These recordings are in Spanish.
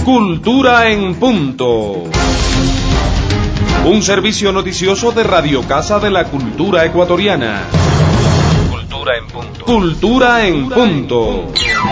Cultura en Punto. Un servicio noticioso de Radio Casa de la Cultura Ecuatoriana. Cultura en Punto. Cultura en Punto.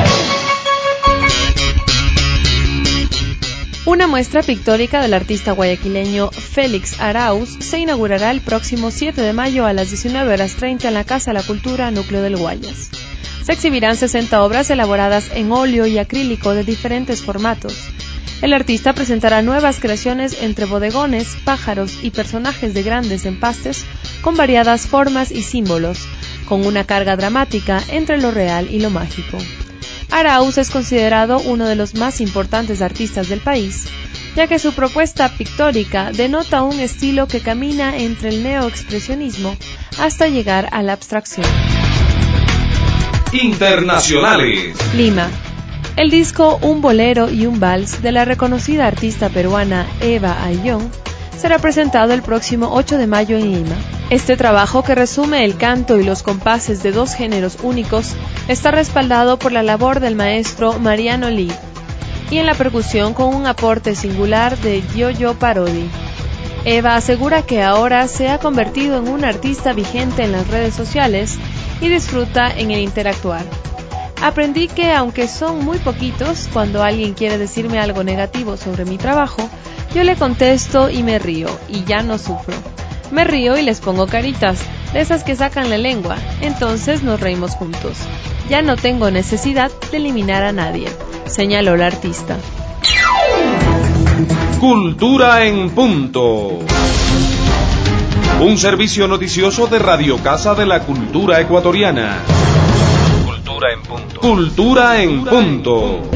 Una muestra pictórica del artista guayaquileño Félix Arauz se inaugurará el próximo 7 de mayo a las 19:30 en la Casa de la Cultura Núcleo del Guayas. Se exhibirán 60 obras elaboradas en óleo y acrílico de diferentes formatos. El artista presentará nuevas creaciones entre bodegones, pájaros y personajes de grandes empastes con variadas formas y símbolos, con una carga dramática entre lo real y lo mágico. Arauz es considerado uno de los más importantes artistas del país, ya que su propuesta pictórica denota un estilo que camina entre el neoexpresionismo hasta llegar a la abstracción. Internacionales. Lima. El disco Un bolero y un vals de la reconocida artista peruana Eva Ayllón será presentado el próximo 8 de mayo en Lima. Este trabajo, que resume el canto y los compases de dos géneros únicos, está respaldado por la labor del maestro Mariano Lee y en la percusión con un aporte singular de Yo-Yo Parodi. Eva asegura que ahora se ha convertido en una artista vigente en las redes sociales y disfruta en el interactuar. Aprendí que, aunque son muy poquitos, cuando alguien quiere decirme algo negativo sobre mi trabajo, yo le contesto y me río, y ya no sufro. Me río y les pongo caritas, de esas que sacan la lengua, entonces nos reímos juntos. Ya no tengo necesidad de eliminar a nadie, señaló la artista. Cultura en Punto. Un servicio noticioso de Radio Casa de la Cultura Ecuatoriana. Cultura en Punto. Cultura en Punto.